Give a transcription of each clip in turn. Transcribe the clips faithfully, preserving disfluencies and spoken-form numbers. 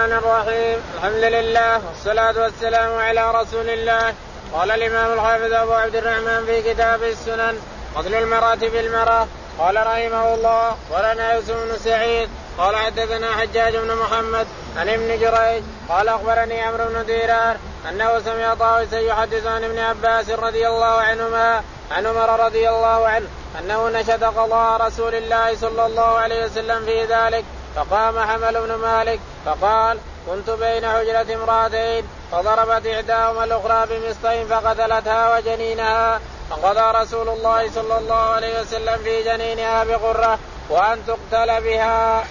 الرحمن الرحيم. الحمد لله والصلاة والسلام على رسول الله. قال الإمام الحافظ أبو عبد الرحمن في كتاب السنن فضل المرأة بالمرأة. قال رحمه الله ولنا يوسف بن سعيد قال حدثنا حجاج بن محمد عن ابن جريج قال أخبرني عمرو بن دينار أنه سمع طاووسا يحدث عن ابن عباس رضي الله عنهما عن عمر رضي الله عنه أنه نشد قضاء رسول الله صلى الله عليه وسلم في ذلك. فقام حمل بن مالك فقال كنت بين حجرة امرأتين فضربت إحداهما الأخرى بمسطين فقتلتها وجنينها فقضى رسول الله صلى الله عليه وسلم في جنينها بغرة وأن تقتل بها.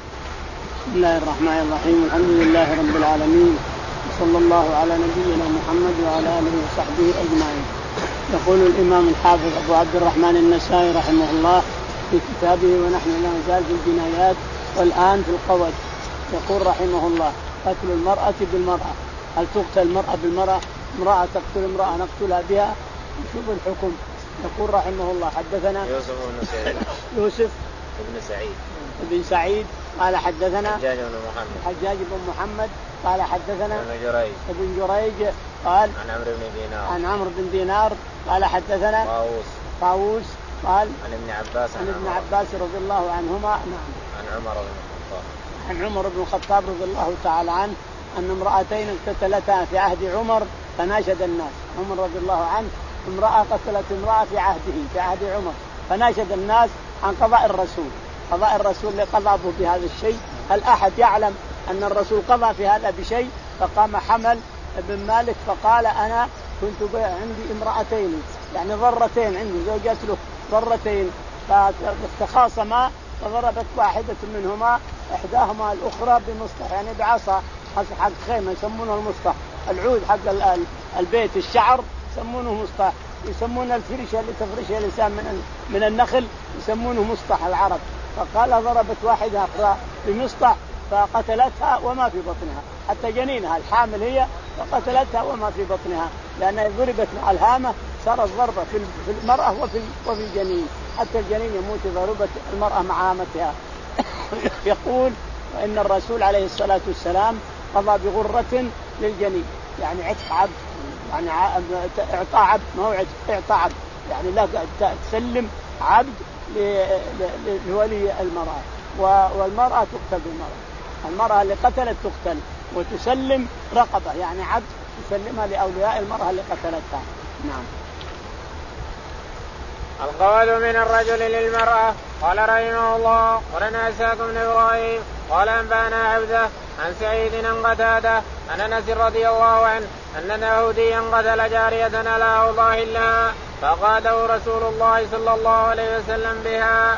بسم الله الرحمن الرحيم. الحمد لله رب العالمين صلى الله على نبينا محمد وعلى آله وصحبه أجمعين. يقول الإمام الحافظ أبو عبد الرحمن النسائي رحمه الله في كتابه ونحن لا نزال في الجنايات والآن في القود. يقول رحمه الله قتل المرأة بالمرأة. هل تقتل المرأة بالمرأة؟ امرأة تقتل امرأة نقتلها بها؟ نشوف الحكم. يقول رحمه الله حدثنا يوسف بن سعيد يوسف بن سعيد بن سعيد قال حدثنا حجاج بن محمد حجاج بن محمد قال حدثنا ابن جريج ابن جريج قال عن عمرو بن دينار عن عمرو بن دينار قال حدثنا طاووس طاووس قال عن ابن عباس عن ابن عباس رضي الله عنهما نعم عن عمر بن الخطاب عن عمر بن الخطاب رضي الله تعالى عنه أن امرأتين اقتتلتا في عهد عمر فناشد الناس. عمر رضي الله عنه امرأة قتلت امرأة في عهده في عهد عمر فناشد الناس عن قضاء الرسول قضاء الرسول لقضى بهذا الشيء. هل أحد يعلم أن الرسول قضى في هذا بشيء؟ فقام حمل بن مالك فقال أنا كنت عندي امرأتين يعني ضرتين عندي زوجات له ضرتين فتخاصما فضربت واحدة منهما إحداهما الأخرى بمسطح يعني بعصا حق خيمة يسمونه المسطح العود حق البيت الشعر يسمونه مسطح. يسمون الفرشة اللي تفرشها الإنسان من من النخل يسمونه مسطح العرب. فقال ضربت واحدة أخرى بمسطح فقتلتها وما في بطنها حتى جنينها الحامل هي فقتلتها وما في بطنها لأنها ضربت مع الهامة صارت ضربة في المرأة وفي وفي الجنين حتى الجنين يموت ضربت المرأة مع هامتها. يقول وإن الرسول عليه الصلاة والسلام قضى بغرة للجنين يعني عتق عبد يعني إعطاء عبد ما هو إعطاء عبد يعني لا تسلم عبد لولي المرأة. والمرأة تقتل بالمرأة. المرأة اللي قتلت تقتل وتسلم رقبة يعني عبد تسلمها لأولياء المرأة اللي قتلتها. نعم. القول من الرجل للمرأة. قال رحمه الله ولنا إسحاق بن إبراهيم قال أنبانا عبده عن سعيد عن قتادة عن أنس رضي الله عنه أن يهوديا قتل جارية على أوضاع لها فقاده رسول الله صلى الله عليه وسلم بها.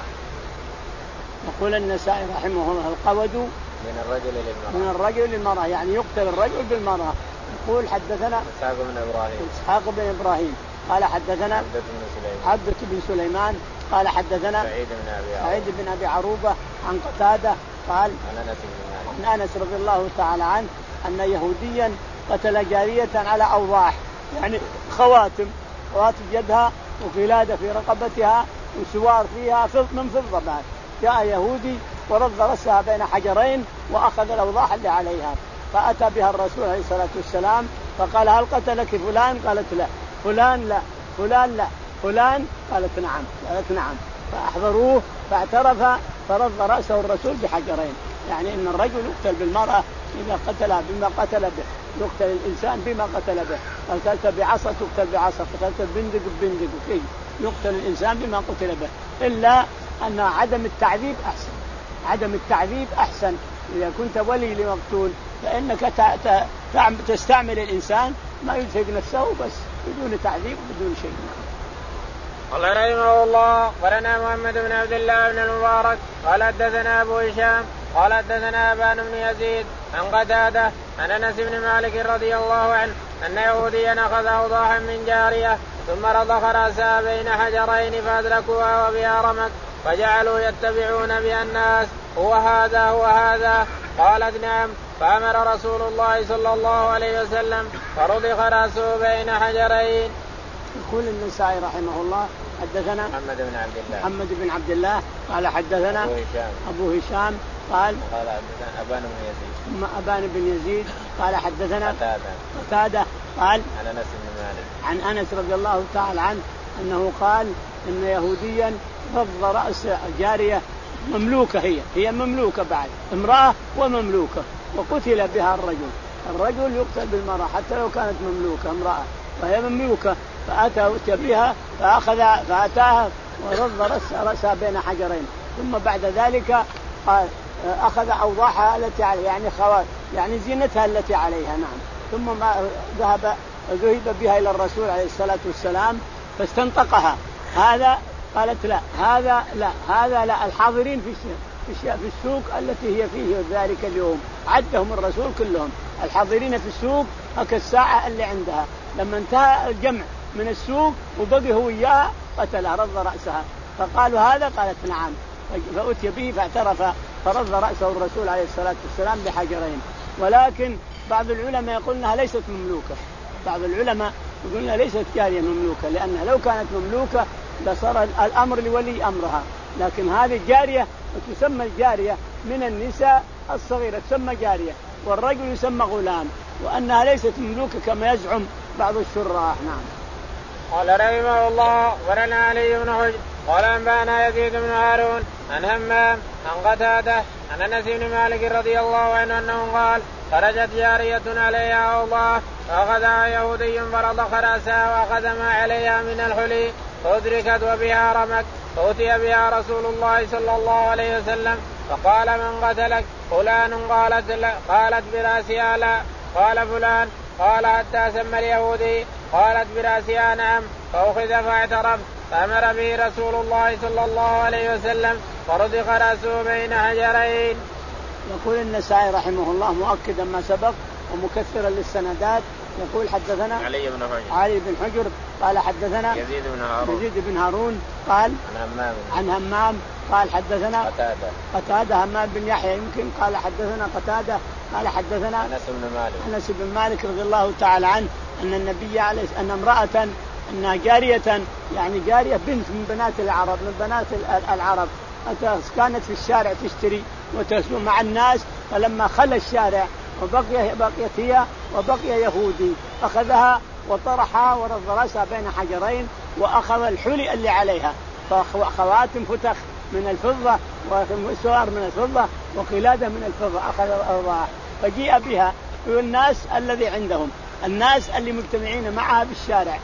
يقول النسائي رحمه الله القود من الرجل للمرأة من الرجل للمرأة يعني يقتل الرجل بالمرأة. يقول حدثنا إسحاق بن إبراهيم إسحاق بن إبراهيم قال حدثنا عبدة بن سليمان عبدة بن سليمان قال حدثنا سعيد بن أبي سعيد بن أبي عروبة عن قتادة قال عن أنس بن عن أنس رضي الله تعالى عنه أن يهوديا قتل جارية على أوضاح يعني خواتم خواتم يدها وقلادة في رقبتها وسوار فيها من فضة بعد. جاء يهودي ورد رأسها بين حجرين وأخذ الأوضاح اللي عليها فأتى بها الرسول عليه الصلاة والسلام فقال هل قتلك فلان؟ قالت لا. فلان لا. فلان لا. فلان؟ قالت نعم. قالت نعم. فأحضروه فاعترف فرد رأسه الرسول بحجرين يعني إن الرجل يقتل بالمرأة إذا قتلها بما قتل به يقتل الإنسان بما قتل به. قتلت بعصا تقتل بعصا قتلت بندق بندق وكي يقتل الإنسان بما قتل به إلا أن عدم التعذيب أحسن. عدم التعذيب أحسن. إذا كنت ولي لمقتول فإنك تستعمل الإنسان ما يزهق نفسه بس بدون تعذيب بدون شيء. قال رحمه الله قالنا محمد بن عبد الله بن المبارك قال حدثنا أبو هشام قال حدثنا أبان بن يزيد عن قتادة عن أنس بن مالك رضي الله عنه أن يهوديا أخذ أوضاحا من جارية ثم رضخ رأسها بين حجرين فأدركوها وبها رمت فجعلوا يتبعون بها الناس هو هذا هو هذا. قالت نعم. فأمر رسول الله صلى الله عليه وسلم فرضخ رأسه بين حجرين. يقول النسائي رحمه الله حدثنا محمد بن عبد الله محمد بن عبد الله قال حدثنا أبو هشام أبو هشام قال قال حدثنا أبان بن يزيد. ثم أبان بن يزيد قال حدثنا قتادة. قتادة قال عن أنس بن مالك. عن أنس رضي الله تعالى عنه أنه قال إن يهوديا رض رأس جارية مملوكة، هي هي مملوكة بعد امرأة ومملوكة، وقتل بها الرجل. الرجل يقتل بالمرأة حتى لو كانت مملوكة امرأة وهي مملوكة، فأتى بها فأخذ فأتاها ورض رأسها بين حجرين، ثم بعد ذلك قال أخذ أوضاعها التي عليها يعني خوات يعني زينتها التي عليها. نعم. ثم ما ذهب ذهب بها إلى الرسول عليه الصلاة والسلام فاستنطقها. هذا قالت لا هذا لا هذا لا الحاضرين في في السوق التي هي فيه ذلك اليوم عدهم الرسول كلهم الحاضرين في السوق هكا الساعة اللي عندها. لما انتهى الجمع من السوق وبقي هو إياها قتلها رض رأسها. فقالوا هذا قالت نعم، فأتي به فاعترف فرض رأسه الرسول عليه الصلاة والسلام بحجرين. ولكن بعض العلماء يقول انها ليست مملوكة، بعض العلماء يقول انها ليست جارية مملوكة، لأنها لو كانت مملوكة لصار الأمر لولي أمرها، لكن هذه جارية وتسمى الجارية من النساء الصغيرة تسمى جارية، والرجل يسمى غلام، وأنها ليست مملوكة كما يزعم بعض الشراح. نعم. قال رحمه الله ورنا علي بن حجر قال أنبانا يزيد بن هارون عن همام عن قتادة عن أنس بن مالك رضي الله عنه أنه قال خرجت جارية عليها أوضاع فأخذها يهودي فرضخ رأسها وأخذ ما عليها من الحلي فأدركت وبها رمك فأتي بها رسول الله صلى الله عليه وسلم فقال من قتلك؟ فلان. قالت لا. قالت برأسها لا. قال فلان. قال حتى سمى اليهودي. قالت برأسها نعم. فأخذ فاعترف فأمر به رسول الله صلى الله عليه وسلم فرضخ رأسه بين حجرين. يقول النسائي رحمه الله مؤكدا ما سبق ومكثرا للسندات. يقول حدثنا علي بن حجر علي بن حجر قال حدثنا يزيد بن هارون يزيد بن هارون قال عن همام عن همام قال حدثنا قتادة قتادة همام بن يحيى يمكن قال حدثنا قتادة قال حدثنا أنس بن مالك أنس بن مالك رضي الله تعالى عنه أن النبي عليه أن امرأة أنها جارية يعني جارية بنت من بنات العرب من بنات العرب كانت في الشارع تشتري وتسلم مع الناس، فلما خلى الشارع وبقي بقيت هي وبقي يهودي أخذها وطرحها ورض رأسها بين حجرين وأخذ الحلي اللي عليها خواتم فتخ من الفضة وسوار من الفضة وقلادة من الفضة أخذ الأرواح فجيء بها والناس الذي عندهم الناس اللي مجتمعين معها بالشارع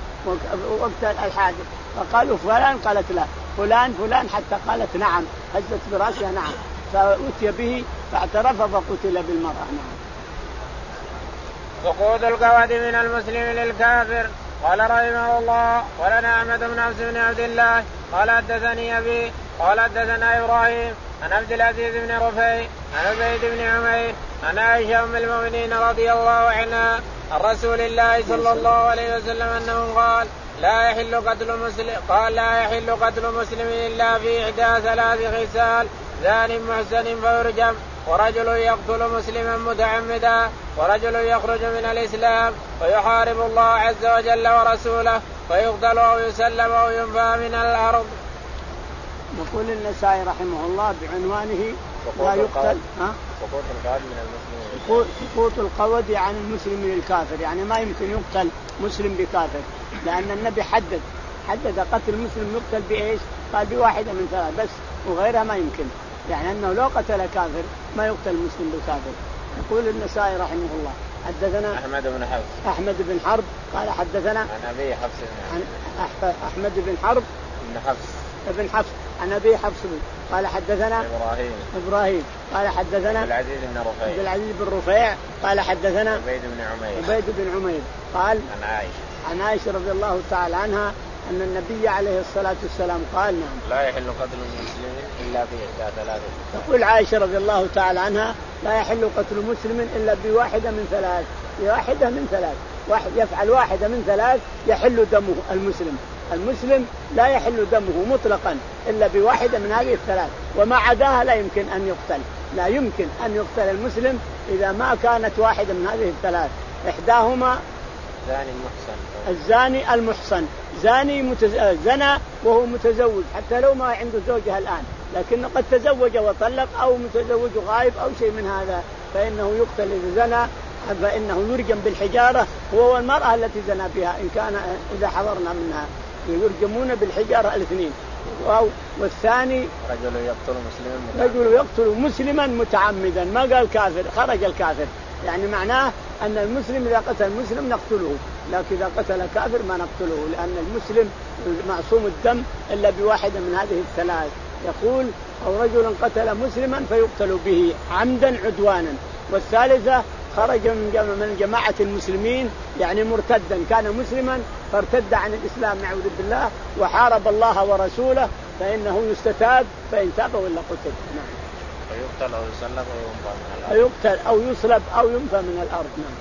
وقت الحادث فقالوا فلان. قالت لا. فلان فلان حتى قالت نعم هزت برأسها نعم. فأتي به فاعترف فقتل بالمرأة. نعم. سقوط القواد من المسلم للكافر. قال رحمه الله ولنا أحمد بن عبد بن عبد الله قال حدثني أبي قال حدثنا إبراهيم عن عبد العزيز بن رفيع عن عبيد بن عمير عن عائشة أم المؤمنين رضي الله عنها عن رسول الله صلى الله عليه وسلم أنه قال لا يحل قتل مسلم قال لا يحل قتل مسلم إلا في إحدى ثلاث خصال زان محسن فيرجم ورجل يقتل مسلما متعمدا ورجل يخرج من الإسلام ويحارب الله عز وجل ورسوله فيقتل أو يسلم أو ينفى من الأرض. يقول النسائي رحمه الله بعنوانه لا يقتل سقوط القواد من المسلمين سقوط القواد عن المسلم للكافر يعني ما يمكن يقتل مسلم بكافر لأن النبي حدد حدد قتل مسلم يقتل بإيش؟ قال بواحدة من ثلاث بس وغيرها ما يمكن يعني أنه لو قتل كافر ما يقتل مسلم بالكافر. يقول النسائي رحمه الله حدثنا أحمد بن حفص أحمد بن حرب قال حدثنا عن أبي حفص عن أحمد بن حرب بن حفص ابن حفص عن أبي حفص قال حدثنا إبراهيم إبراهيم قال حدثنا عبد العزيز بن رفيع عبد العزيز بن رفيع قال حدثنا عبيد بن عمير عبيد بن عمير قال عن عائشة عن عائشة رضي الله تعالى عنها أن النبي عليه الصلاة والسلام قال نعم لا يحل قتل المسلم إلا بإحدى ثلاث. تقول عائشة رضي الله تعالى عنها لا يحل قتل مسلم إلا بواحدة من ثلاث بواحدة من ثلاث واحد يفعل واحدة من ثلاث يحل دمه المسلم المسلم لا يحل دمه مطلقا إلا بواحدة من هذه الثلاث وما عداها لا يمكن أن يقتل لا يمكن أن يقتل المسلم إذا ما كانت واحدة من هذه الثلاث إحداهما زاني محسن الزاني المحصن زاني متز... زنا وهو متزوج حتى لو ما عنده زوجها الآن لكن قد تزوج وطلق أو متزوج غائب أو شيء من هذا فإنه يقتل إذا زنى، فإنه يرجم بالحجارة هو والمرأة التي زنى بها إن كان إذا حضرنا منها يرجمون بالحجارة الاثنين. والثاني رجل يقتل مسلما رجل يقتل مسلما متعمدا، ما قال كافر، خرج الكافر، يعني معناه أن المسلم إذا قتل المسلم نقتله، لكن إذا قتل كافر ما نقتله، لأن المسلم معصوم الدم إلا بواحدة من هذه الثلاث. يقول أو رجل قتل مسلما فيقتل به عمدا عدوانا. والثالثة خرج من جماعة المسلمين يعني مرتدا، كان مسلما فارتد عن الإسلام نعوذ بالله وحارب الله ورسوله فإنه يستتاب، فإن تاب ولا قتل. نعم. فيقتل أو يصلب أو ينفى من الأرض. فيقتل أو يصلب أو ينفى من الأرض. نعم.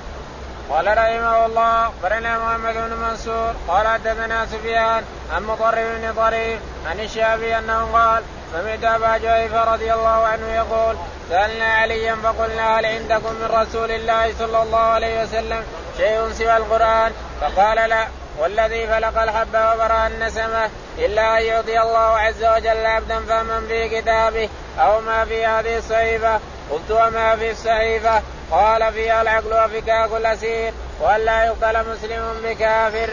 قال رحمه الله أخبرنا محمد بن منصور قال حدثنا سفيان عن مطرف بن طريف عن الشعبي أنه قال سمعت أبا جهيفة رضي الله عنه يقول سألنا عليا فقلنا هل عندكم من رسول الله صلى الله عليه وسلم شيء سوى القرآن؟ فقال لا والذي فلق الحب وبرأ النسمة إلا أن يعطي الله عز وجل عبدا فمن في كتابه أو ما في هذه الصحيفة. قلت وما في الصحيفة؟ قال فيها العقل وفكاك الأسير وأن لا يقتل مسلم بكافر.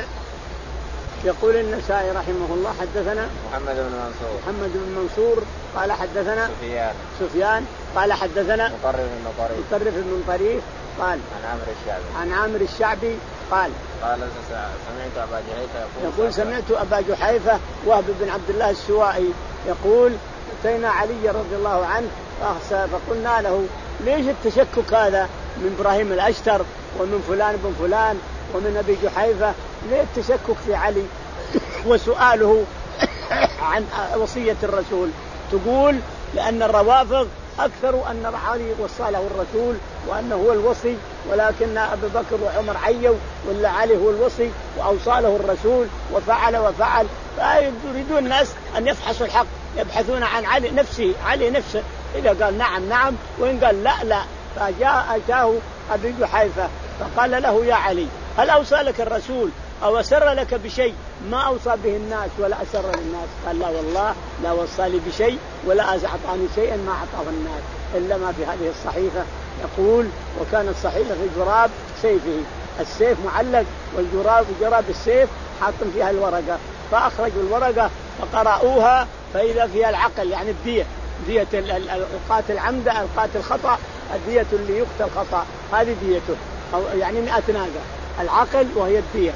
يقول النسائي رحمه الله حدثنا محمد بن منصور محمد بن منصور قال حدثنا سفيان سفيان قال حدثنا مطرف بن طريف مطرف بن طريف قال عن عامر الشعبي عن عامر الشعبي قال قال سمعت أبا جحيفة يقول, يقول سمعت أبا جحيفة وهب بن عبد الله السوائي يقول أتينا علي رضي الله عنه فقلنا له ليش التشكك هذا من إبراهيم الأشتر ومن فلان بن فلان ومن أبي جحيفة، ليه التشكك في علي وسؤاله عن وصية الرسول؟ تقول لأن الروافض أكثر أن علي وصى له الرسول وأنه هو الوصي، ولكن أبي بكر وعمر عيوا ولا علي هو الوصي وأوصى له الرسول وفعل وفعل، فيريدون الناس أن يفحصوا الحق، يبحثون عن علي نفسه علي نفسه، إذا قال نعم نعم وإن قال لا لا. فجاء أتاه أبي جحيفة فقال له يا علي هل أوصى لك الرسول أو أسر لك بشيء ما أوصى به الناس ولا أسر للناس؟ قال لا والله لا وصى لي بشيء ولا أعطاني شيئا ما أعطاه الناس إلا ما في هذه الصحيفة. يقول وكانت الصحيفة في جراب سيفه، السيف معلق والجراب جراب السيف حاط فيها الورقة، فأخرجوا الورقة فقرأوها فإذا فيها العقل يعني الدية، دية القاتل عمد القاتل خطأ، الدية اللي يقتل خطأ هذه ديته أو يعني مئة ناقة، العقل وهي الدية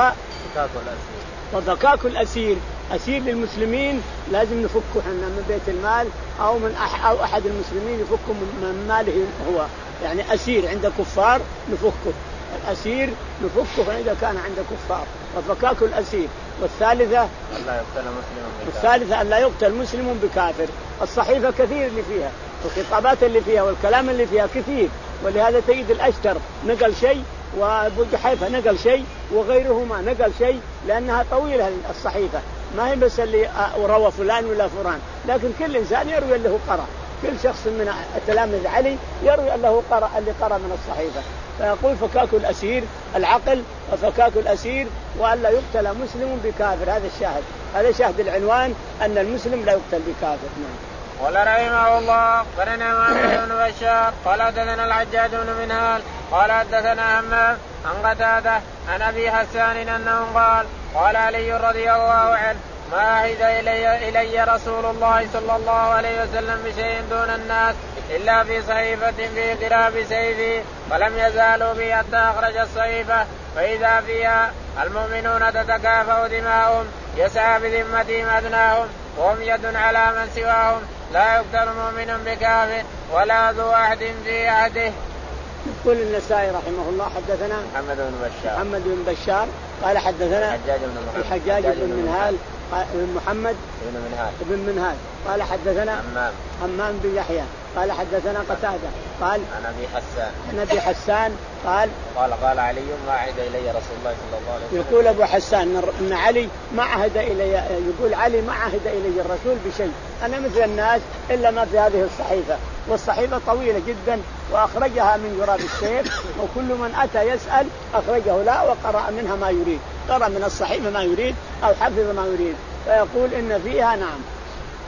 وفكاك الأسير. أسير للمسلمين لازم نفكه حنا من بيت المال أو من أح أو أحد المسلمين يفكه من ماله هو، يعني أسير عند كفار نفكه، الأسير نفكه إذا كان عند كفار، وفكاك الأسير. والثالثة ألا يقتل مسلم بكافر. والثالثة ألا يقتل مسلم بكافر. الصحيفة كثير اللي فيها، الخطابات اللي فيها والكلام اللي فيها كثير، ولهذا تجد الأشتر نقل شيء وأبو جحيفة نقل شيء وغيرهما نقل شيء، لأنها طويلة الصحيفة، ما هي بس اللي روى فلان ولا فلان، لكن كل إنسان يروي اللي هو قرأ، كل شخص من التلاميذ علي يروي اللي هو قرأ اللي قرأ من الصحيفة. فيقول فكاك الأسير العقل وفكاك الأسير وألا يقتل مسلم بكافر، هذا الشاهد، هذا شاهد العنوان أن المسلم لا يقتل بكافر. نعم. قال رحمه الله قرنا محمد بن بشار قال حدثنا الحجاج بن منهال قال حدثنا همام عن قتادة عن أبي حسان أنه قال قال علي رضي الله عنه ما عهد إلي, إلي رسول الله صلى الله عليه وسلم بشيء دون الناس إلا في صحيفة في قراب سيفي، فلم يزالوا بي حتى أخرج الصحيفة فإذا فيها المؤمنون تتكافأ دماؤهم يسعى بذمتهم أدناهم وهم يد على من سواهم، لا يقتل مؤمن بكافر ولا ذو عهد في عهده. يقول النسائي رحمه الله حدثنا محمد بن بشار محمد بن بشار قال حدثنا الحجاج بن الحجاج بن منهال بن محمد بن منهال بن منهال قال حدثنا همام همام بن يحيى قال حدثنا قتادة قال عن أبي حسان عن أبي حسان قال قال قال علي ما عهد إلي رسول الله صلى الله عليه وسلم. يقول أبو حسان إن علي ما عهد إلي، يقول علي ما عهد إلي الرسول بشيء، أنا مثل الناس إلا ما في هذه الصحيفة، والصحيفة طويلة جدا وأخرجها من جراب السيف، وكل من أتى يسأل أخرجه لا وقرأ منها ما يريد، قرأ من الصحيفة ما يريد أو حفظ ما يريد، فيقول إن فيها نعم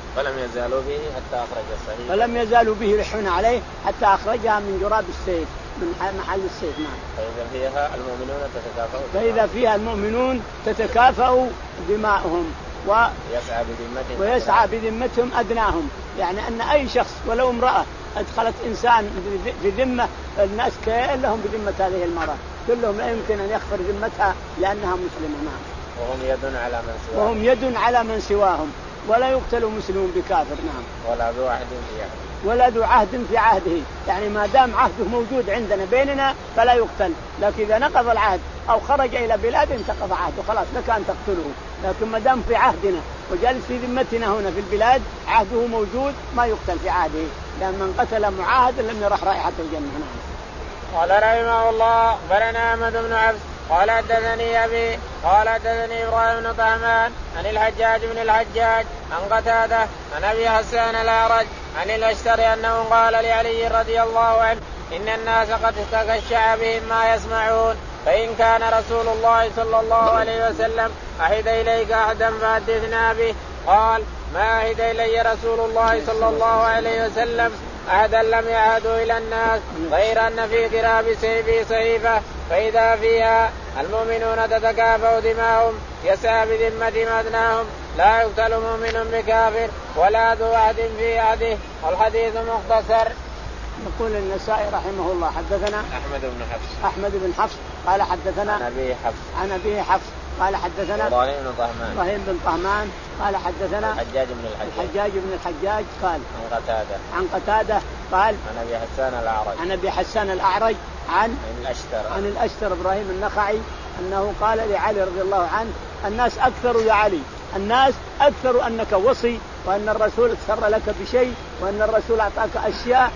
فلم يزالوا به حتى أخرج الصحيفة فلم يزالوا به يلحون عليه حتى أخرجها من جراب السيف من محل السيف. نعم. فإذا فيها المؤمنون تتكافأ فإذا فيها المؤمنون تتكافأ دماؤهم و... يسعى بذمتهم ويسعى بذمتهم أدناهم. يعني أن أي شخص ولو امرأة أدخلت إنسان في ذمة الناس كلهم بذمة هذه المرأة كلهم لا يمكن أن يغفر ذمتها لأنها مسلمة. نعم. وهم يد على من سواهم وهم يد على من سواهم ولا يقتل مسلم بكافر. نعم. ولا ذو عهد في عهده ولا ذو عهد في عهده. يعني ما دام عهده موجود عندنا بيننا فلا يقتل. لكن إذا نقض العهد أو خرج إلى بلاد انتقض عهده خلاص لك أن تقتله. لكن ما دام في عهدنا وجلس في ذمتنا هنا في البلاد عهده موجود ما يقتل في عهده لأن من قتل معاهدا لم يرح رائحة الجنة. نعم. قال رحمه الله أخبرنا أحمد بن عبس قال حدثني أبي قال حدثني إبراهيم بن طهمان عن الحجاج بن الحجاج عن قتادة عن أبي حسان الأعرج عن الأشتر أنه قال لعلي رضي الله عنه إن الناس قد تغشع بهم ما يسمعون فإن كان رسول الله صلى الله عليه وسلم أحد إليك أحدا فحدثنا به. قال ما أحد إلي رسول الله صلى الله عليه وسلم أحدا لم يعهدوا إلى الناس غير أن في قراب سيفه صحيفة فإذا فيها المؤمنون تتكافأ دماؤهم يسعى بذمتهم أدناهم لا يقتل مؤمن بكافر ولا ذو عهد في عهده. والحديث مختصر. يقول النسائي رحمه الله حدثنا أحمد بن حفص أحمد بن حفص قال حدثنا عن أبي حفص عن أبي حفص قال حدثنا إبراهيم بن طهمان إبراهيم بن طهمان قال حدثنا الحجاج بن الحجاج الحجاج بن الحجاج قال عن قتادة عن قتادة قال عن أبي حسان الأعرج عن أبي حسان الأعرج عن عن الأشتر عن الأشتر إبراهيم النخعي أنه قال لعلي رضي الله عنه الناس أكثر يا علي الناس أكثر أنك وصي وأن الرسول سر لك بشيء وأن الرسول أعطاك أشياء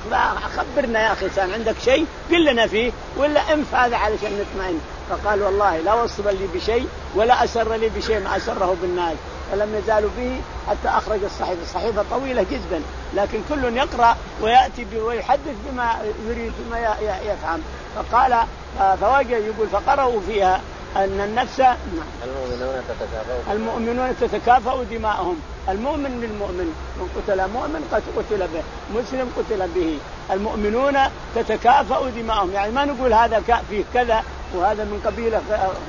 خبرنا يا أخي كان عندك شيء قل لنا فيه ولا انف هذا علشان نطمئن. فقال والله لا وصل لي بشيء ولا أسر لي بشيء ما أسره بالناس. فلم يزالوا به حتى أخرج الصحيفة. الصحيفة طويلة جدا لكن كل يقرأ ويأتي ويحدث بما يريد بما يفهم. فقال فوجد يقول فقرأوا فيها أن النفس المؤمنون تتكافأ المؤمنون تتكافأ دماءهم. المؤمن للمؤمن من قتل مؤمن قتل به مسلم قتل به. المؤمنون تتكافأ دماءهم يعني ما نقول هذا فيه كذا وهذا من قبيلة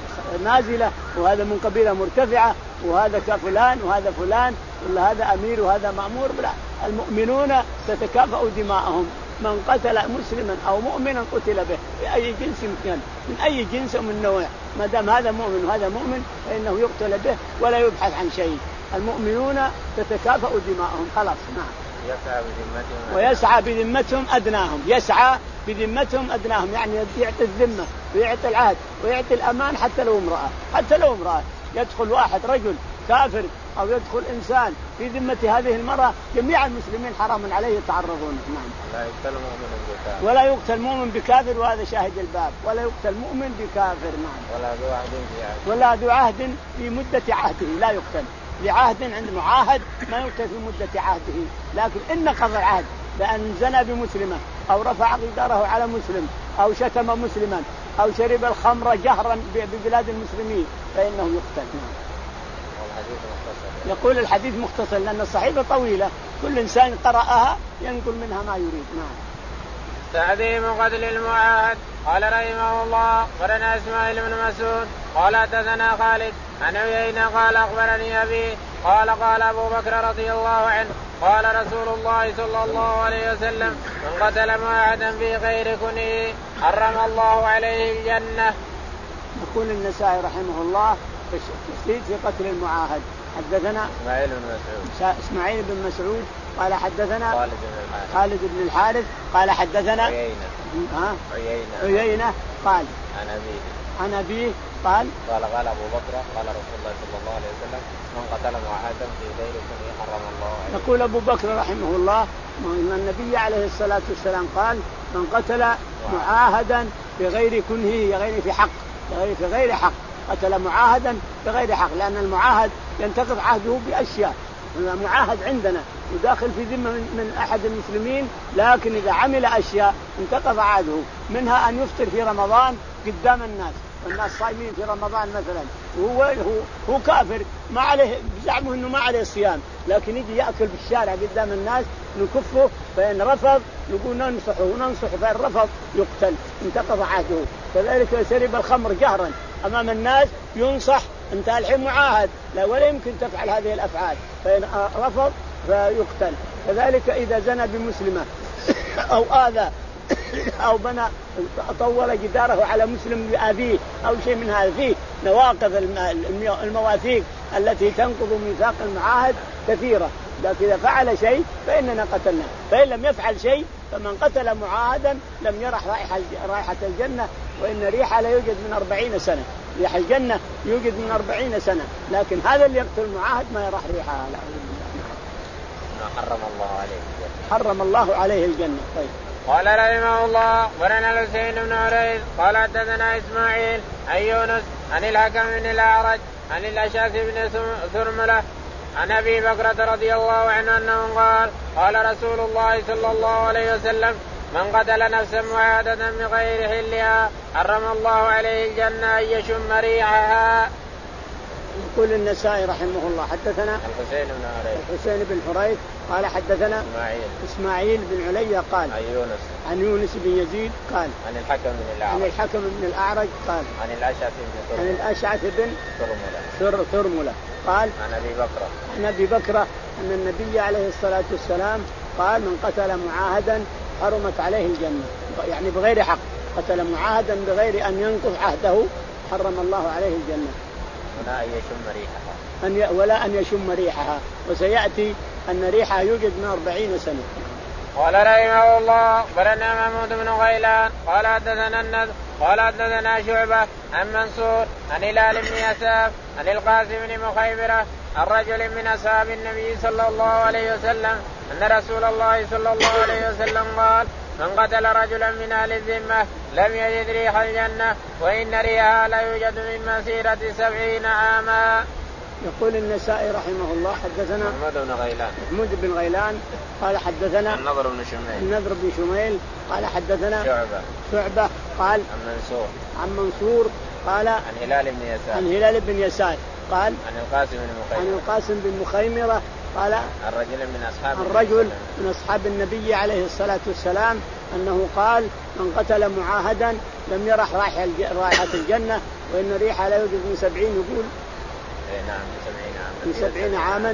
نازلة وهذا من قبيلة مرتفعة وهذا كفلان وهذا فلان ولا هذا أمير وهذا مأمور. لا المؤمنون تتكافأ دماءهم. من قتل مسلما أو مؤمنا قتل به بأي جنس كان من أي جنس ومن نوع ما دام هذا مؤمن وهذا مؤمن فإنه يقتل به ولا يبحث عن شيء. المؤمنون تتكافأ دماءهم خلاص. نعم. يسعى بذمتهم ويسعى بذمتهم أدناهم. يسعى بذمتهم أدناهم يعني يعطي الذمة ويعطي العهد ويعطي الأمان حتى لو امرأة حتى لو امرأة يدخل واحد رجل كافر أو يدخل إنسان في ذمة هذه المرأة جميع المسلمين حرام عليه يتعرضون. نعم. لا يقتل مؤمن بكافر ولا يقتل مؤمن بكافر وهذا شاهد الباب ولا يقتل مؤمن بكافر. نعم. ولا ذو عهد في عهده ولا ذو عهد في مدة عهده لا يقتل. لعهد عند معاهد ما يقتل في مدة عهده. لكن إن نقض العهد بأن زنى بمسلمة أو رفع غداره على مسلم أو شتم مسلما أو شرب الخمر جهرا ببلاد المسلمين فإنه يقتل. نعم. يقول الحديث مختصر لأن الصحيفة طويلة كل إنسان قرأها ينقل منها ما يريد. نعم. تعظيم قتل المعاهد. قال رحمه الله أخبرنا إسماعيل بن مسعود قال حدثنا خالد عن عيينة قال أخبرني أبي قال قال أبو بكر رضي الله عنه قال رسول الله صلى الله عليه وسلم من قتل معاهدا في غير كنه حرم الله عليه الجنة. يقول النسائي رحمه الله تشديد في قتل المعاهد. حدثنا إسماعيل بن مسعود إسماعيل بن مسعود قال حدثنا خالد بن الحارث خالد بن الحارث قال حدثنا عيينة ها عيينة عيينة قال عن أبيه عن أبيه قال قال قال أبو بكر قال رسول الله صلى الله عليه وسلم من قتل معاهدا في غير كنه حرم الله عليه. يقول أبو بكر رحمه الله أن النبي عليه الصلاة والسلام قال من قتل معاهدا بغير كنه غير في حق في غير حق قتل معاهدا بغير حق لأن المعاهد ينتقض عهده بأشياء. المعاهد عندنا وداخل في ذمة من أحد المسلمين لكن إذا عمل أشياء انتقض عهده منها أن يفطر في رمضان قدام الناس والناس صايمين في رمضان مثلا وهو هو هو كافر ما عليه بزعمه انه ما عليه صيام، لكن يجي ياكل في الشارع قدام الناس نكفه، فان رفض نقول ننصحه وننصحه، فان رفض يقتل انتقض عهده. كذلك شرب الخمر جهرا امام الناس ينصح انت الحين معاهد لا ولا يمكن تفعل هذه الافعال، فان رفض فيقتل. كذلك اذا زنى بمسلمه او آذى أو بنى طول جداره على مسلم بأبيه أو شيء من هذا، فيه نواقض المواثيق التي تنقض ميثاق المعاهد كثيرة، لكن إذا فعل شيء فإننا قتلنا، فإن لم يفعل شيء فمن قتل معاهدا لم يرح رائحة رائحة الجنة، وإن ريحها لا يوجد من أربعين سنة، ريح الجنة يوجد من أربعين سنة، لكن هذا اللي يقتل المعاهد ما يرح ريحها. حرم الله عليه الجنة. حرم الله عليه الجنة. طيب. قال رحمه الله ولنا الحسين بن عريض قال حدثنا اسماعيل عن يونس عن الحكم بن الاعرج عن الاشعث بن ثرملة عن ابي بكرة رضي الله عنه انه قال قال رسول الله صلى الله عليه وسلم من قتل نفسا معاهدة بغير حلها حرم الله عليه الجنة ان يشم ريحها. يقول النسائي رحمه الله حدثنا الحسين بن عريض الحسين بن حريث قال حدثنا إسماعيل إسماعيل بن عليا قال عن يونس عن يونس بن يزيد قال عن الحكم بن الأعرج عن الحكم بن الأعرج قال عن الأشعث بن عن الأشعث بن ثرملة ثرملة قال عن أبي بكرة عن أبي بكرة أن النبي عليه الصلاة والسلام قال من قتل معاهدا حرمت عليه الجنة، يعني بغير حق، قتل معاهدا بغير أن ينقض عهده حرم الله عليه الجنة ولا أن يشم ريحها أن ي... ولا أن يشم ريحها، وسيأتي أن ريحها يوجد من أربعين سنة. قال رحمه الله برنا محمود بن غيلان قال حدثنا النذر قال حدثنا شعبة عن منصور عن هلال بن يساف عن القاسم بن مخيبرة عن رجل من أصحاب النبي صلى الله عليه وسلم أن رسول الله صلى الله عليه وسلم قال من قتل رجلا من أهل الذمة لم يجد ريح الجنة وإن ريحها لا يوجد من مسيرة سبعين عاما. يقول النسائي رحمه الله حدثنا محمود بن غيلان محمود بن غيلان قال حدثنا النضر بن شميل النضر بن شميل قال حدثنا شعبة شعبة قال عن منصور عن منصور قال عن هلال بن يسار عن هلال بن يسار قال عن القاسم بن مخيمرة عن القاسم بن مخيمرة قال عن رجل من أصحاب الرجل من أصحاب النبي عليه الصلاة والسلام أنه قال من قتل معاهدا لم يرح رائحة الجنة وإن ريحها لا يوجد من سبعين يقول نعم من سبعين عاما من سبعين عاما.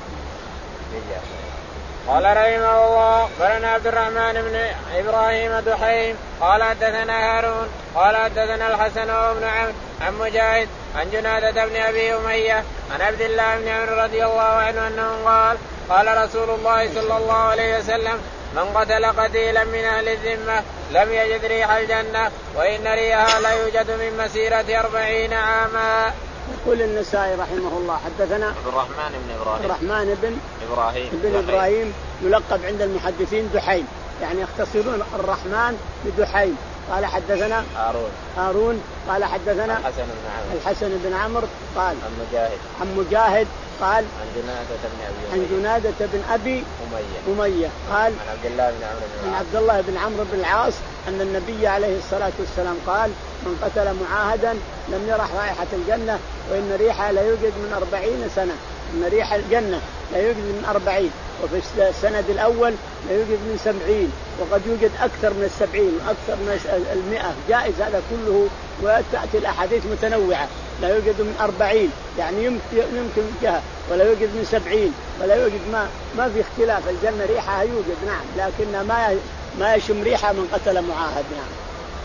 قال رحمه الله قال عبد الرحمن بن إبراهيم دحيم قال حدثنا هارون قال حدثنا الحسن بن عمرو عن مجاهد عن جنادة بن أبي أمية عن عبد الله بن عمرو رضي الله عنه أنه قال قال رسول الله صلى الله عليه وسلم من قتل قتيلا من أهل الذمة لم يجد ريح الجنة وإن ريحها لا يوجد من مسيرة أربعين عاما. يقول النسائي رحمه الله حدثنا عبد الرحمن بن إبراهيم الرحمن بن إبراهيم بن إبراهيم يلقب عند المحدثين دحيم، يعني يختصرون الرحمن بدحيم. قال حدثنا هارون هارون قال حدثنا الحسن بن عمرو الحسن بن عمرو قال عن مجاهد عن مجاهد قال عن جنادة بن أبي عن جنادة بن أبي أمية أمية قال عن عبد الله بن عمرو بن عن عبد الله بن عمرو بن العاص أن النبي عليه الصلاة والسلام قال من قتل معاهدا لم يرح رائحة الجنة وإن ريحها لا يوجد من أربعين سنة، إن ريح الجنة لا يوجد من أربعين، وفي السند الأول لا يوجد من سبعين، وقد يوجد أكثر من السبعين وأكثر من المئة، جائز هذا كله، وتأتي الأحاديث متنوعة. لا يوجد من أربعين يعني يمكن جهة، ولا يوجد من سبعين، ولا يوجد ما ما في اختلاف، الجنة ريحها يوجد نعم، لكن ما ما يشم ريحها من قتل معاهد. نعم.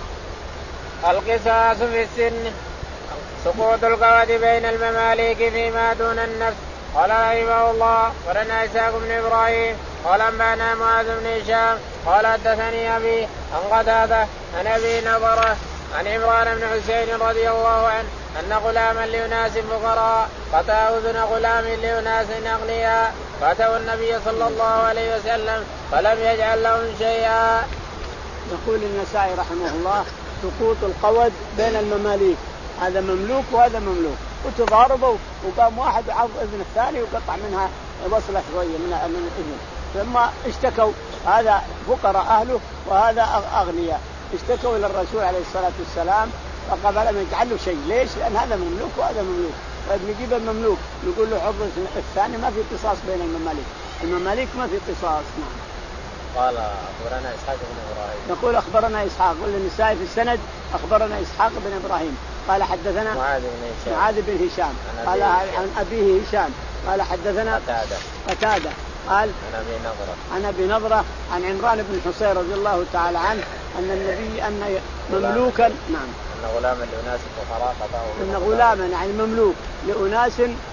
القصاص في السن سقوط القواد بين المماليك فيما دون النفس. قال رحمه الله ولنا إسحاق بن إبراهيم قال أنبأنا معاذ بن هشام قال حدثني أبي عن قتادة عن أبي نضرة عن عمران بن حسين رضي الله عنه أن غلاما لأناس فقراء قطع أذن غلام لأناس أغنياء فأتوا النبي صلى الله عليه وسلم فلم يجعل لهم شيئا. يقول النسائي رحمه الله سقوط القود بين المماليك، هذا مملوك وهذا مملوك، وتضاربوا وقام واحد عض اذن الثاني وقطع منها وصلة شوية من الاذن، ثم اشتكوا، هذا فقراء اهله وهذا اغنياء، اشتكوا الى الرسول عليه الصلاة والسلام فقبل ما يجعل له شيء. ليش؟ لأن هذا مملوك وهذا مملوك. طيب نجيب المملوك نقول له حر الثاني، ما في قصاص بين المماليك، المماليك ما في قصاص. نعم. قال أخبرنا إسحاق بن إبراهيم. نقول أخبرنا إسحاق، والنسائي في السند أخبرنا إسحاق بن إبراهيم قال حدثنا معاذ بن هشام معاذ بن هشام قال عن أبيه هشام قال حدثنا قتادة قتادة قال عن أبي نضرة عن أبي نضرة عن عمران بن حصين رضي الله تعالى عنه أن النبي أن مملوكا نعم أن غلاما لأناس فقراء قطعه أن غلاما يعني مملوك لأناس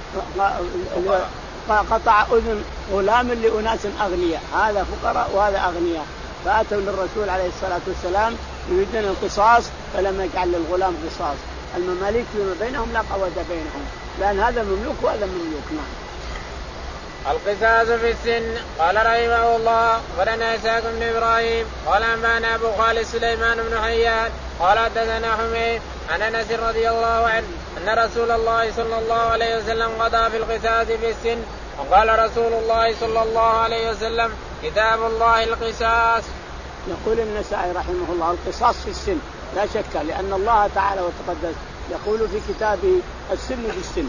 قطع أذن غلام لأناس أغنياء، هذا فقراء وهذا أغنياء، فأتوا للرسول عليه الصلاة والسلام يريدون القصاص فلم يجعل للغلام قصاص. المماليك فيما بينهم لا قوة بينهم، لأن هذا مملوك وهذا مملوك. نعم. القصاص في السن. قال رحمه الله أخبرنا إسحاق بن إبراهيم قال أنبأنا أبو خالد سليمان بن حيان قال حدثنا حميد عن أنس رضي الله عنه أن رسول الله صلى الله عليه وسلم قضى في القصاص في السن، وقال رسول الله صلى الله عليه وسلم كتاب الله القصاص. يقول النسائي رحمه الله القصاص في السن لا شك، لأن الله تعالى وتقدس يقول في كتابه السن بالسن،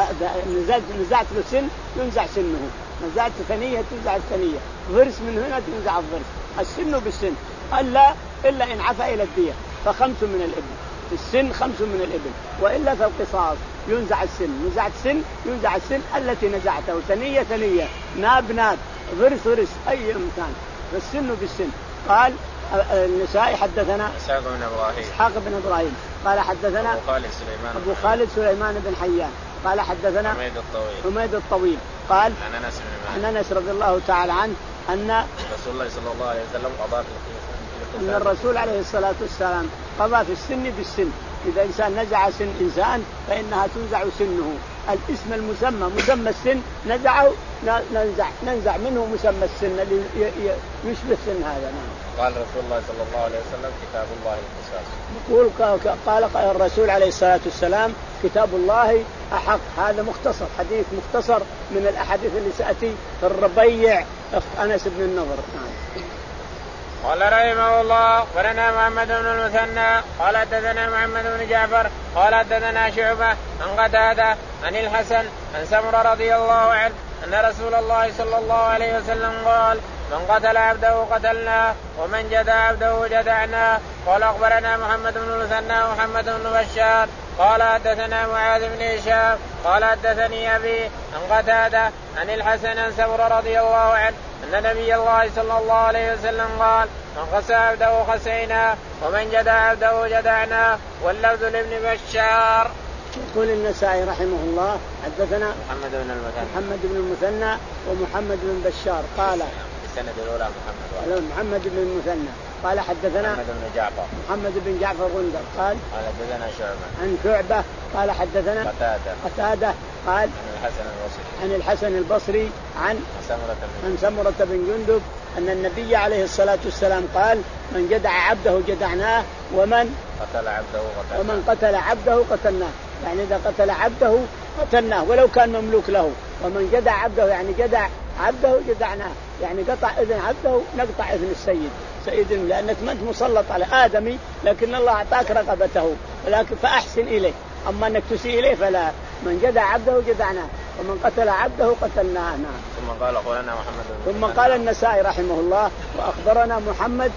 نزعت له سن ينزع سنه، نزعت ثنية تنزع الثنية، ضرس من هنا تنزع الضرس، السن بالسن ألا إلا إن عفى إلى الدية فخمس من الإبل، في السن خمس من الإبل، وإلا في القصاص ينزع السن، نزعت سن ينزع السن التي نزعته، ثنية ثنية، ناب ناب، ضرس ضرس، أي مكان، فالسن بالسن. قال النسائي حدثنا إسحاق بن إبراهيم إسحاق بن إبراهيم قال حدثنا أبو خالد سليمان أبو خالد سليمان بن حيان قال حدثنا حميد الطويل حميد الطويل قال عن أنس بن عن أنس رضي الله تعالى عنه أن رسول الله صلى الله عليه وسلم قضى في أن الرسول عليه الصلاة والسلام قضى في السن بالسن، إذا إنسان نزع سن إنسان فإنها تنزع سنه، الاسم المسمى مسمى السن نزعه ننزع ننزع منه مسمى السن اللي يشبه السن هذا. قال رسول الله صلى الله عليه وسلم كتاب الله القصاص. يقول قال الرسول عليه الصلاة والسلام كتاب الله أحق، هذا مختصر حديث مختصر من الأحاديث اللي سأتي في الربيع أنس بن النضر. قال رحمه الله أخبرنا محمد بن المثنى قال حدثنا محمد بن جعفر قال حدثنا شعبة عن قتادة عن الحسن عن سمرة رضي الله عنه أن رسول الله صلى الله عليه وسلم قال من قتل عبده قتلناه ومن جدع عبده جدعناه. قال أخبرنا محمد بن المثنى ومحمد بن بشار قال حدثنا معاذ بن هشام قال حدثني أبي عن قتادة عن الحسن عن سمرة رضي الله عنه أن نبي الله صلى الله عليه وسلم قال من خسى عبده خسيناه ومن جدع عبده جدعناه. واللفظ لابن بشار. يقول النسائي رحمه الله حدثنا محمد بن المثنى محمد بن المثنى ومحمد بن بشار قال السند الأولى محمد محمد بن المثنى قال حدثنا محمد بن جعفر محمد بن جعفر غندر قال قال حدثنا شعبة عن شعبة قال حدثنا قتادة قتادة قال عن الحسن البصري عن الحسن البصري عن سمرة عن سمرة بن جندب أن النبي عليه الصلاة والسلام قال من جدع عبده جدعناه ومن قتل عبده قتلناه ومن قتل عبده قتلناه، يعني إذا قتل عبده قتلناه ولو كان مملوك له، ومن جدع عبده يعني جدع عبده جدعناه، يعني قطع إذن عبده نقطع إذن السيد سيد، لأنك ما أنت مسلط على آدمي لكن الله أعطاك رقبته ولكن فأحسن إليه، أما أنك تسيء إليه فلا. من جدع عبده جدعناه ومن قتل عبده قتلناه. نعم. ثم قال أخبرنا محمد ثم قال النسائي رحمه الله وأخبرنا محمد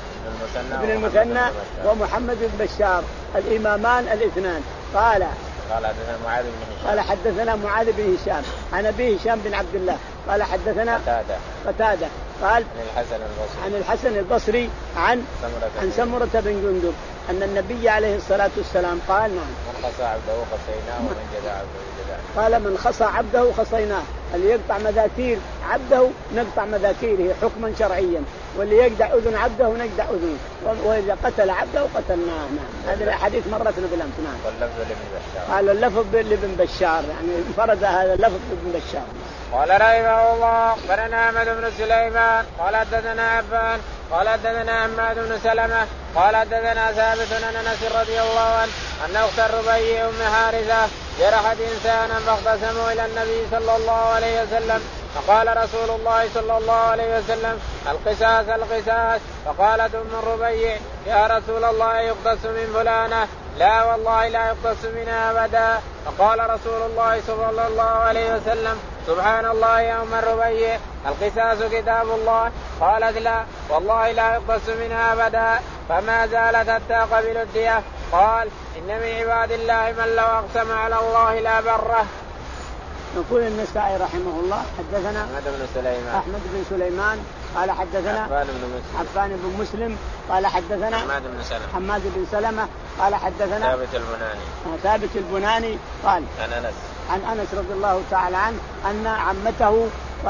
بن المثنى ومحمد بن بشار الإمامان الاثنان قال قال حدثنا معاذ بن هشام قال حدثنا معاذ بن هشام عن أبي هشام بن عبد الله قال حدثنا قتادة قتادة قال عن الحسن البصري عن الحسن البصري عن عن سمرة بن جندب أن النبي عليه الصلاة والسلام قال نعم من خصى عبده خصيناه ومن جدع عبده جدعناه. قال من خصى عبده خصيناه، اللي يقطع مذاكير عبده نقطع مذاكيره حكما شرعيا، واللي يجدع أذن عبده نجدع أذنه، وإذا قتل عبده قتلناه. نعم. هذه الأحاديث مرتنا بالأمس. نعم. واللفظ لابن بشار. قال اللفظ لابن بشار يعني انفرد هذا اللفظ لابن بشار. قال رحمه الله أخبرنا أحمد بن سليمان قال حدثنا عفان قال حدثنا حماد بن سلمة قال حدثنا ثابت عن أنس رضي الله عنه أن أخت الربيع أم حارثة جرحت إنسانا فاختصموا إلى النبي صلى الله عليه وسلم فقال رسول الله صلى الله عليه وسلم القساس القساس. فقالت أم الربيع يا رسول الله يقتص من فلانة؟ لا والله لا يقتص منها أبدا. فقال رسول الله صلى الله عليه وسلم سبحان الله يا أم الربيع القساس كتاب الله؟ قالت لا والله لا يقتص منها أبدا. فما زالت حتى قبلوا الدية. قال إن من عباد الله من لو أقسم على الله لا بره. يقول النسائي رحمه الله حدثنا أحمد بن سليمان أحمد بن سليمان قال حدثنا عفان بن مسلم عفان بن مسلم قال حدثنا حماد بن سلمة حماد بن سلمة قال حدثنا ثابت البناني ثابت البناني قال عن أنس عن أنس رضي الله تعالى عنه أن عمته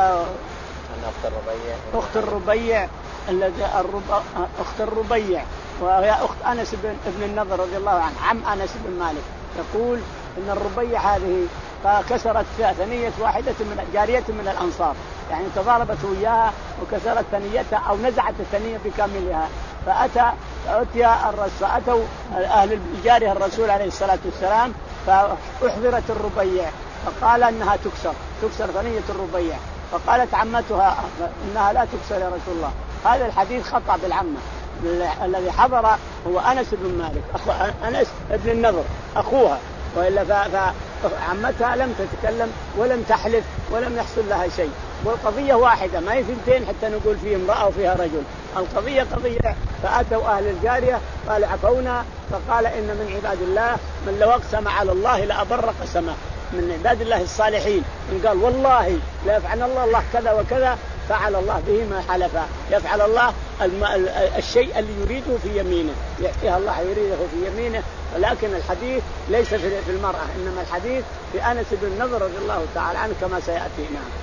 أن أخت الربيع أخت الربيع الذي أخت الربيع وهي أخت أنس بن ابن النضر رضي الله عنه عم أنس بن مالك يقول إن الربيع هذه كسرت ثنية واحدة من جارية من الأنصار يعني تضاربت وياها وكسرت ثنيتها أو نزعت الثنية بكاملها. فأتى فأتي الرسول فأتوا أهل الجارية الرسول عليه الصلاة والسلام فأحضرت الربيع فقال إنها تكسر تكسر ثنية الربيع. فقالت عمتها إنها لا تكسر يا رسول الله. هذا الحديث خطأ بالعمة. الذي حضر هو أنس بن مالك أخو أنس بن النضر أخوها وإلا فعمتها لم تتكلم ولم تحلف ولم يحصل لها شيء. والقضية واحدة ما هي ثنتين حتى نقول فيه امرأة وفيها رجل. القضية قضية. فأتوا أهل الجارية قال عفونا فقال إن من عباد الله من لو أقسم على الله لأبر قسمه من عباد الله الصالحين من قال والله لا يفعل الله الله كذا وكذا فعل الله به ما حلف. يفعل الله الشيء اللي يريده في يمينه يأتيها الله يريده في يمينه. ولكن الحديث ليس في المرأة إنما الحديث في أنس بن النضر رضي الله تعالى عنه كما سيأتي. نعم.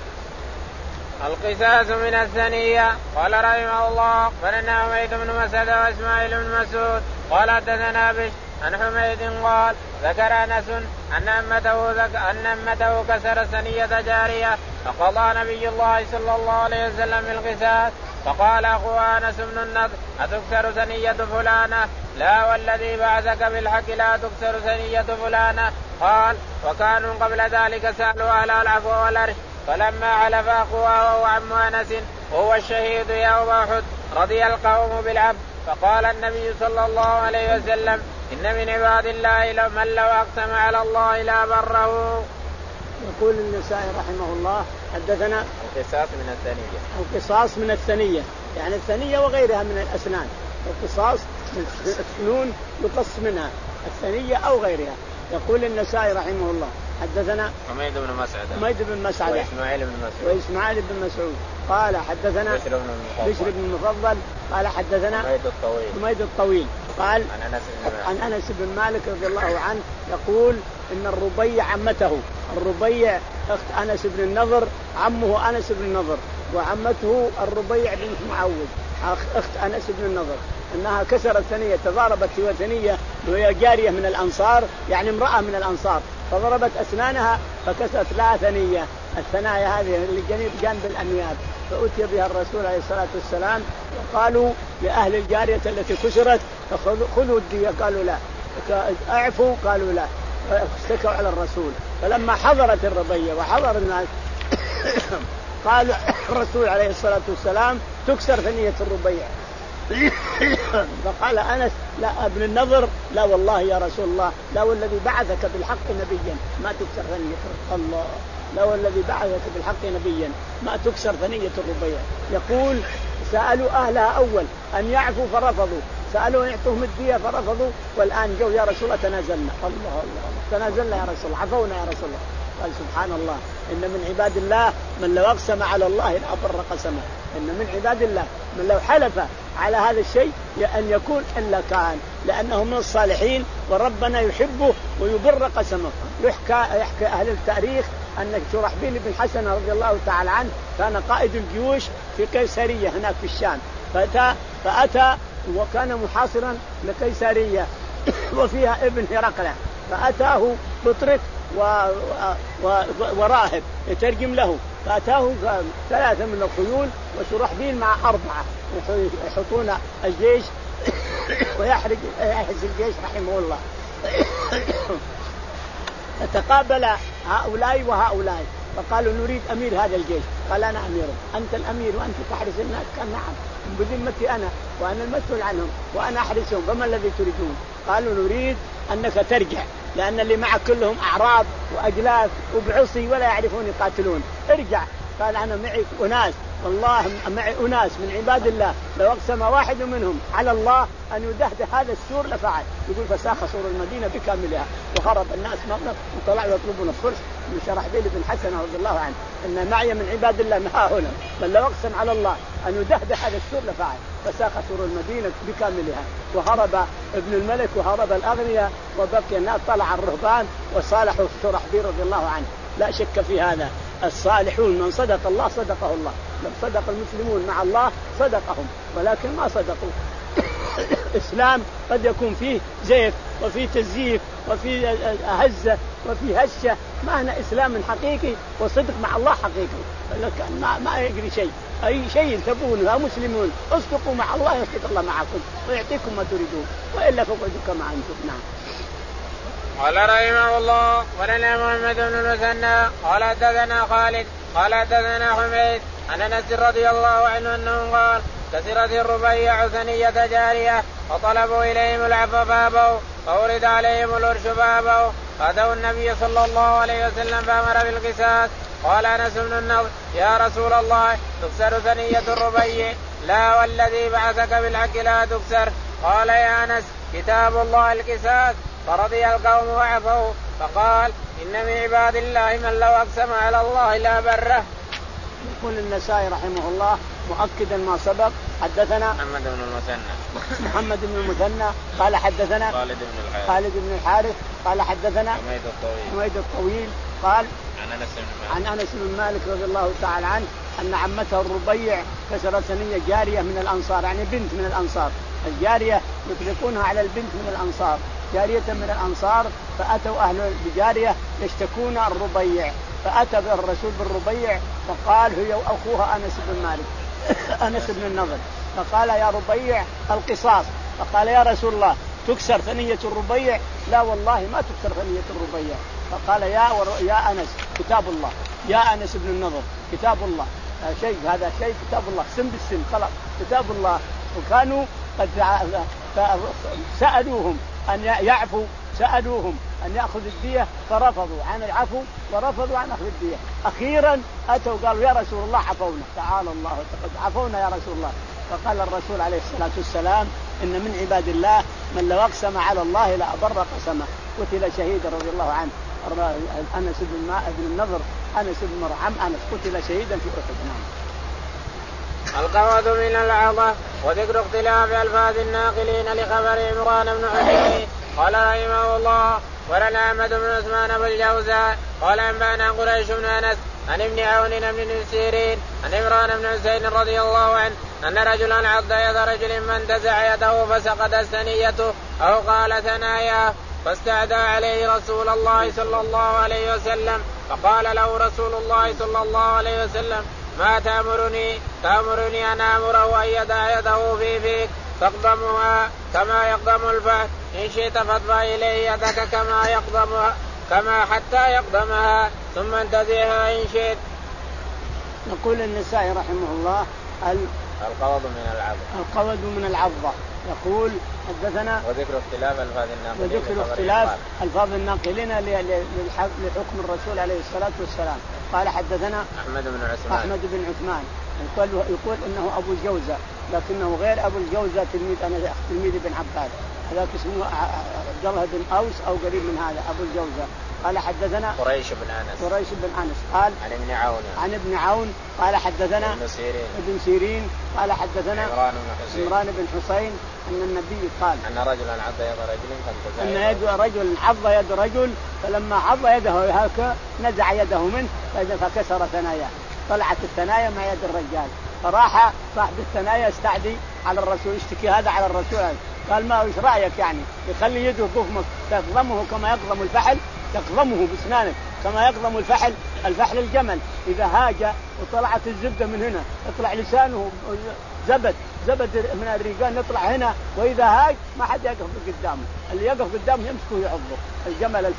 القساس من الثنية. قال رحمه الله فلنا حميد بن مسعود وإسماعيل بن مسعود قال حدثنا بشر عن حميد قال ذكر أنس أن أمته أن أمته كسر ثنية جارية فقضى نبي الله صلى الله عليه وسلم بالقساس. فقال أخو أنس بن النضر أتكسر ثنية فلانة؟ لا والذي بعثك بالحق لا تكسر ثنية فلانة. قال وكانوا قبل ذلك سألوا أهل العفو والعرش فلما علف أخوها وهو عم أنس وهو الشهيد يوم أحد رضي القوم بالعبد. فقال النبي صلى الله عليه وسلم إن من عباد الله من لو أقسم على الله لا بره. يقول النسائي رحمه الله حدثنا القصاص من الثنية. القصاص من الثنية يعني الثنية وغيرها من الأسنان. القصاص من السنون يقص منها الثنية أو غيرها. يقول النسائي رحمه الله حدثنا حميد بن مسعود حميد بن مسعود وإسماعيل بن مسعود وإسماعيل بن مسعود قال حدثنا بشر بن المفضل بشر بن المفضل قال حدثنا حميد الطويل حميد الطويل قال عن أنس بن مالك عن أنس بن مالك رضي الله عنه يقول إن الربيع عمته الربيع أخت أنس بن النضر عمه أنس بن النضر وعمته الربيع بنت معوذ أخت أنس بن النضر أنها كسرت ثنية تضاربت في ثنية وهي جارية من الأنصار يعني امرأة من الأنصار فضربت أسنانها فكسرت لها ثنية. الثنايا هذه اللي جنب جانب الأنياب فأتي بها الرسول عليه الصلاة والسلام وقالوا لأهل الجارية التي كسرت خذوا الدية قالوا لا أعفوا قالوا لا اشتكوا على الرسول. فلما حضرت الربيع وحضر الناس قال الرسول عليه الصلاة والسلام تكسر ثنية الربيع. فقال أنس لا ابن النضر لا والله يا رسول الله لا والذي بعثك بالحق نبيا ما تكسر ثنية الله لا والذي بعثك بالحق نبيا ما تكسر ثنية الربيع. يقول سألوا أهلها أول أن يعفوا فرفضوا سألوا أن يعطوهم الدية فرفضوا والآن جو يا رسول الله تنازلنا الله الله تنازلنا يا رسول الله عفونا يا رسول الله. قال سبحان الله إن من عباد الله من لو أقسم على الله لأبر قسمه. إن من عباد الله من لو حلف على هذا الشيء أن يكون إلا كان لأنه من الصالحين وربنا يحبه ويبر قسمه. يحكى, يحكى أهل التاريخ أن شرحبيل بن حسن رضي الله تعالى عنه كان قائد الجيوش في قيسارية هناك في الشام فأتى, فأتى وكان محاصرا لقيسارية وفيها ابن هرقل فأتاه بطرك و... و... وراهب يترجم له فأتاه ثلاثة من الخيول وشرحبيل مع أربعة يحطون الجيش ويحرج يحرج الجيش رحمه الله. فتقابل هؤلاء وهؤلاء فقالوا نريد أمير هذا الجيش قال أنا أمير. أنت الأمير وأنت تحرس الناس؟ قال نعم، بذمتي أنا وأنا المسؤول عنهم وأنا أحرسهم، فما الذي تريدون؟ قالوا نريد أنك ترجع، لأن اللي معك كلهم أعراب وأجلاف وبعصي ولا يعرفون يقاتلون، ارجع. قال أنا معي أناس، والله معي أناس من عباد الله لو أقسم واحد منهم على الله أن يدهده هذا السور لفعل. يقول فساخ سور المدينة بكاملها وهرب الناس مغلق وطلعوا يطلبون الصلح. من شرحبيل بن حسن رضي الله عنه أن معي من عباد الله ما هنا، بل لو أقسم على الله أن يدهده هذا السور لفعل. فساخ سور المدينة بكاملها وهرب ابن الملك وهرب الأغنياء وبقي الناس. طلع الرهبان وصالحوا شرحبيل رضي الله عنه. لا شك في هذا، الصالحون من صدق الله صدقه الله، لو صدق المسلمون مع الله صدقهم، ولكن ما صدقوا. الإسلام قد يكون فيه زيف وفيه تزييف وفيه هزة وفيه هشة، ما هنا إسلام حقيقي وصدق مع الله حقيقي. لكن ما, ما يجري شيء، أي شيء تبون يا مسلمون اصدقوا مع الله يصدق الله معكم ويعطيكم ما تريدون، وإلا فقدوا كما أنتم. نعم. قال رحمه الله ولنا محمد بن المثنى قال حدثنا خالد قال حدثنا حميد عن انس رضي الله عنه انه قال كسرت الربيع ثنية جارية وطلبوا اليهم العفو فابوا فورد عليهم الارش فابوا فاتوا النبي صلى الله عليه وسلم فامر بالقصاص. قال انس بن النضر يا رسول الله تكسر ثنية الربيع؟ لا والذي بعثك بالحق لا تكسر. قال يا انس كتاب الله القصاص. فرضي القوم وعفوا. فقال إن من عباد الله من لو أقسم على الله لا بره. يقول النسائي رحمه الله مؤكدا ما سبق. حدثنا محمد بن المثنى محمد بن المثنى قال حدثنا خالد بن الحارث خالد بن الحارث قال حدثنا حميد الطويل حميد الطويل قال عن أنس بن مالك عن أنس بن مالك رضي الله تعالى عنه أن عمته الربيع كسرت ثنية جارية من الأنصار، يعني بنت من الأنصار. الجارية يطلقونها على البنت من الأنصار، جارية من الأنصار. فأتوا أهل بجارية يشتكون الربيع، فأتى الرسول بالربيع فقال هي أخوها أنس بن مالك أنس بن النضر. فقال يا ربيع القصاص. فقال يا رسول الله تكسر ثنية الربيع؟ لا والله ما تكسر ثنية الربيع. فقال يا ور... يا أنس كتاب الله، يا أنس بن النضر كتاب الله، شيء هذا شيء كتاب الله سن بالسن خلاص كتاب الله. وكانوا قد سألوهم أن يعفوا، سألوهم أن يأخذ الدية فرفضوا عن العفو ورفضوا عن أخذ الدية. أخيرا أتوا قالوا يا رسول الله عفونا، تعالى الله وتقدم عفونا يا رسول الله. فقال الرسول عليه الصلاة والسلام إن من عباد الله من لو أقسم على الله لأبر قسمه. قتل شهيدا رضي الله عنه أنس بن بن النضر أنس بن مرعم أنس قتل شهيدا في أحد. نعم. القواد من العظة وذكر اختلاف ألفاظ الناقلين لخبر عمران بن حسين. قال رحمه الله ولنا أحمد بن عثمان بالجوزاء قال أنبأنا قريش بن أنس عن ابن عون بن سيرين عن عمران بن حسين رضي الله عنه أن رجلا عض يد رجل من انتزع يده فسقطت ثنيته أو قال ثناياه فاستعدى عليه رسول الله صلى الله عليه وسلم. فقال له رسول الله صلى الله عليه وسلم ما تأمرني؟ تأمرني أن أمره أن يدع يده في فيك تقضمها كما يقضم الفحل، إن شئت فاضع إليه يدك كما يقضمها كما حتى يقضمها ثم انتزعها إن شئت. يقول النسائي رحمه الله القوض من العضة القوض من العضة. يقول حدثنا وذكر اختلاف ألفاظ الناقلين وذكر اختلاف ألفاظ الناقلين لحكم الرسول عليه الصلاة والسلام. قال حدثنا أحمد بن عثمان أحمد بن عثمان يقول, يقول إنه أبو الجوزة لكنه غير أبو الجوزة تلميذ أنا تلميذ ابن عباس، هذاك اسمه عبد الله بن أوس أو قريب من هذا أبو الجوزة. قال حدثنا قريش بن أنس قريش بن أنس قال عن ابن عون عن ابن عون قال حدثنا ابن سيرين ابن سيرين قال حدثنا عمران بن حسين عمران بن حسين أن النبي قال أن رجلا عض يد رجل فانتزع أن يد رجل عض يد رجل فلما عض يده هكا نزع يده منه فكسر ثناياه، طلعت الثنايا مع يد الرجال. فراح صاحب الثنايا استعدي على الرسول يشتكي هذا على الرسول، قال ما وش رأيك يعني يخلي يده قفمك تقضمه كما يقضم الفحل، تقضمه بسنانك كما يقضم الفحل. الفحل الجمل إذا هاج وطلعت الزبدة من هنا يطلع لسانه زبد زبد من الريقان يطلع هنا، وإذا هاج ما حد يقف قدامه، اللي يقف قدامه يمسكه يعضه. الجمل الفحل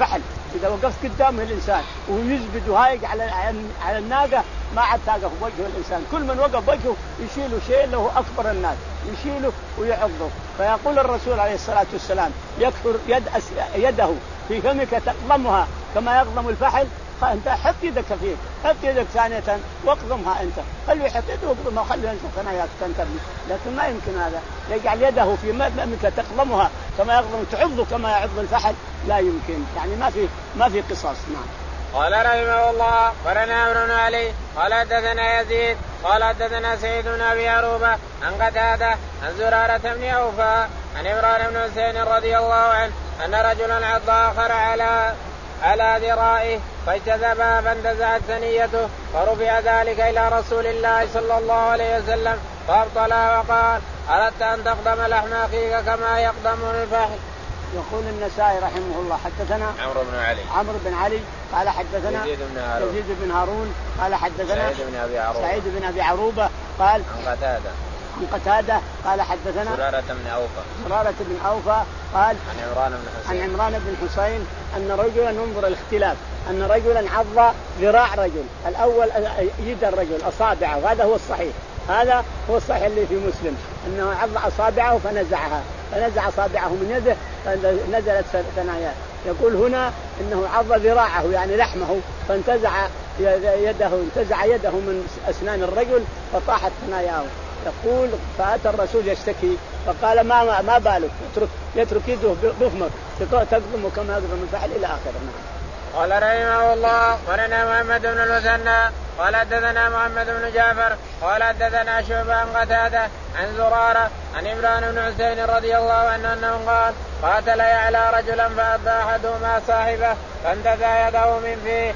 إذا وقفت قدام الإنسان وهو يزبد وهايج على على الناقة ما عاد تقف وجه الإنسان، كل من وقف وجهه يشيله شيء له أكبر الناس يشيله ويعضه. فيقول الرسول عليه الصلاة والسلام يكثر يد يده في فمك تقضمها كما يقضم الفحل، فأنت حط يدك فيه، حط يدك ثانية واقضمها أنت، خليه يحط يده واقضمها خليه ينسى ثناياك تنتبه. لكن ما يمكن هذا، يجعل يده في فمك تقضمها كما يقضم تعض كما يعض الفحل، لا يمكن، يعني ما في ما في قصاص. نعم. قال رحمه الله قرنا عمرو بن علي قال حدثنا يزيد قال حدثنا سعيد بن ابي عروبه عن قتاده عن زرارة بن اوفى عن عمران بن حسين رضي الله عنه ان رجلا عض اخر على على ذرائه فاجتذبها فانتزعت ثنيته فرفع ذلك الى رسول الله صلى الله عليه وسلم فابطلها وقال اردت ان تقدم لحم اخيك كما يقدم الفحل. يقول النسائي رحمه الله حدثنا عمرو بن علي عمرو بن علي قال حدثنا يزيد بن هارون, يزيد بن هارون قال حدثنا سعيد بن أبي عروبة سعيد بن أبي عروبة قال عن قتادة عن قتادة قال حدثنا زرارة بن أوفى زرارة بن أوفى قال عن عمران بن حسين عن عمران بن حسين أن رجلا ننظر الاختلاف أن رجلا عض ذراع رجل، الأول يد الرجل أصابعه، هذا هو الصحيح، هذا هو الصحيح اللي في مسلم أنه عض أصابعه فنزعها فنزع أصابعه من يده فنزلت ثناياه. يقول هنا إنه عض ذراعه يعني لحمه فانتزع يده انتزع يده من أسنان الرجل فطاحت ثناياه. يقول فأتى الرسول يشتكي فقال ما ما بالك يترك يترك يده بفمك تقدم كما يقدم الفحل إلى آخره. قال رحمه الله قالنا محمد بن المثنى قال حدثنا محمد بن جعفر قال حدثنا شعبة عن قتادة عن زرارة عن عمران بن حسين رضي الله عنه أنه قال قاتل يعلى رجلا فأبى أحدهما صاحبه فانتزع يده من فيه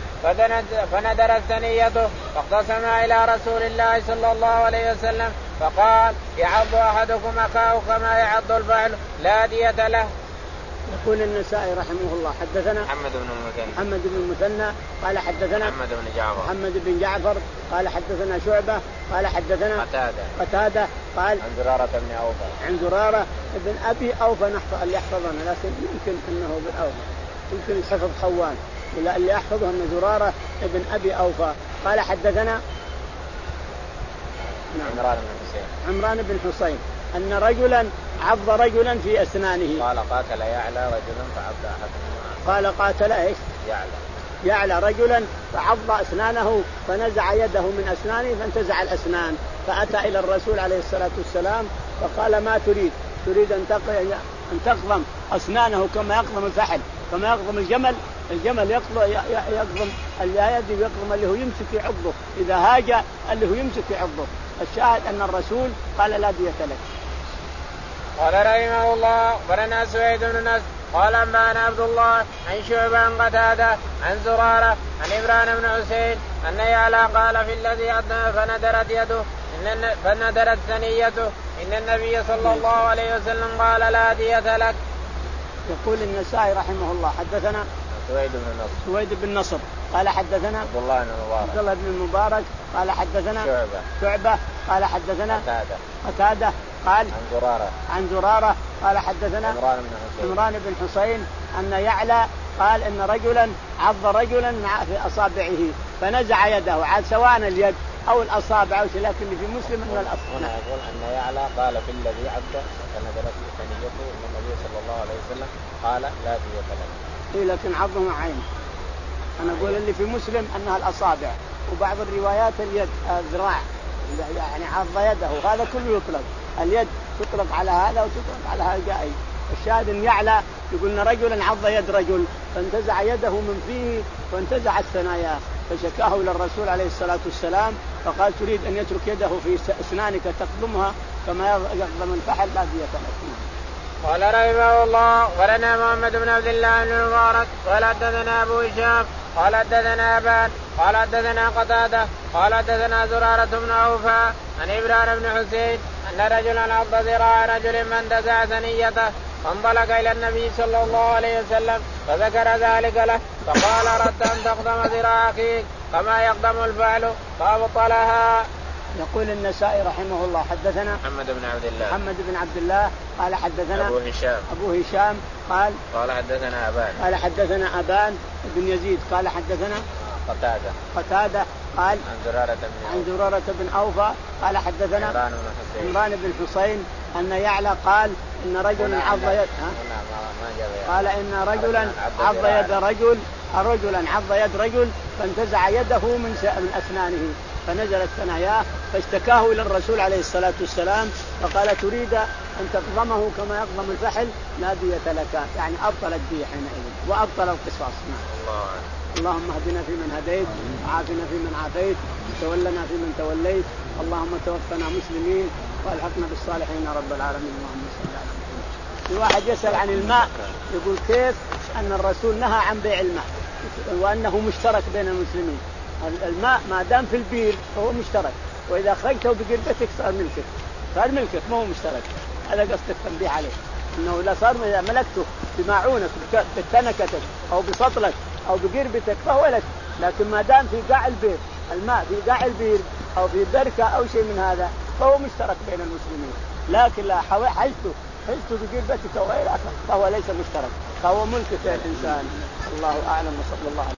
فندرت ثنيته فاختصم إلى رسول الله صلى الله عليه وسلم فقال يعض أحدكم أخاه كما يعض الفحل لا دية له. يقول النسائي رحمه الله حدثنا محمد بن المثنى محمد بن المثنى قال حدثنا محمد بن جعفر محمد بن جعفر قال حدثنا شعبة قال حدثنا قتادة قتادة قال عن زرارة بن أوفى عن زرارة بن أبي أوفى نحفظ اللي يحفظنا لكن يمكن أنه بن أوفى يمكن الحفظ خوان ولا اللي يحفظه أن زرارة بن أبي أوفى قال حدثنا عمران بن حسين عمران بن حسين أن رجلا عض رجلا في أسنانه قال قاتل يعلى رجلا فعض أحدهما قال قاتل إيش يعلى يعلى رجلا فعض أسنانه فنزع يده من أسنانه فانتزع الأسنان فأتى إلى الرسول عليه الصلاة والسلام فقال ما تريد تريد أن أن تقضم أسنانه كما يقضم الفحل كما يقضم الجمل الجمل يقضم اليد يقضم اللي هو يمسك يعضه إذا هاج اللي هو يمسك يعضه. الشاهد أن الرسول قال لا دية لك. قال رحمه الله برنا سويد بن نصر قال أنبأنا عبد الله عن شعبة عن قتادة عن زرارة عن عمران بن حسين أن يعلى قال في الذي أدنى فندرت يده إن فندرت ثنيته إن النبي صلى الله عليه وسلم قال لا دية لك. يقول النسائي رحمه الله حدثنا سويد بن نصر سويد بن نصر قال حدثنا عبد الله بن المبارك عبد الله بن المبارك قال حدثنا شعبة شعبة قال حدثنا قتادة قتادة قال عن زرارة عن زرارة قال حدثنا عمران بن حسين عمران بن حسين أن يعلى قال إن رجلا عض رجلا في أصابعه فنزع يده عاد سواء اليد أو الأصابع أو شيء لكن في مسلم أن الأصابع. هنا يقول أن يعلى قال في الذي عض فنزلت ثنيته إن النبي صلى الله عليه وسلم قال لا دية لك. إيه لكن عضه مع عين. أنا أقول اللي في مسلم أنها الأصابع وبعض الروايات اليد الذراع يعني عض يده وهذا كله يطلق اليد تطلق على هذا وتطلق على هذا جائز. الشاهد إن يعلى يقولنا رجلا عض يد رجل فانتزع يده من فيه وانتزع الثنايا فشكاه إلى الرسول عليه الصلاة والسلام فقال تريد أن يترك يده في أسنانك تقضمها كما يقضم الفحل لا دية لك. قال رحمه الله ولنا محمد بن عبد الله بن المبارك قال حدثنا أبو هشام قال حدثنا أبان قال حدثنا قتادة قال حدثنا زرارة بن أوفى عن عمران بن حسين أن رجلا عض ذراع رجل فانتزع ثنيته فانطلق إلى النبي صلى الله عليه وسلم فذكر ذلك له فقال أردت أن تقدم ذراع أخيك كما يقدم الفعل فأبطلها. يقول النسائي رحمه الله حدثنا محمد بن عبد الله محمد بن عبد الله قال حدثنا أبو هشام أبو هشام قال قال حدثنا أبان قال حدثنا أبان بن يزيد قال حدثنا قتادة قتادة قال عن زرارة بن عن زرارة بن أوفى قال حدثنا عمران بن حسين عمران بن حسين أن يعلى قال إن رجلا عض يد قال إن رجلا عض يد رجل رجلا عض يد رجل فانتزع يده من من أسنانه فنزلت ثناياه فاشتكاه إلى الرسول عليه الصلاة والسلام فقال تريد أن تقضمه كما يقضم الفحل لا دية لك يعني أبطل الدية حينئذ وأبطل القصاص. الله اللهم اهدنا فيمن هديت وعافنا فيمن عافيت وتولنا فيمن توليت اللهم توفنا مسلمين والحقنا بالصالحين يا رب العالمين. اللهم صل على محمد. في واحد يسأل عن الماء يقول كيف أن الرسول نهى عن بيع الماء وأنه مشترك بين المسلمين. الماء ما دام في البير فهو مشترك وإذا أخرجته بقربتك صار ملكك صار ملكك ما هو مشترك. هذا قصد التنبيه عليه أنه لا صار إذا ملكته بماعونك بتنكتك أو بسطلك أو بقربتك فهو لك لكن ما دام في قاع البير الماء في قاع البير أو في بركة أو شيء من هذا فهو مشترك بين المسلمين لكن لا حيثه حيثه بقربتك وغيرك فهو ليس مشترك فهو ملك الإنسان. الله أعلم وصلى الله عليه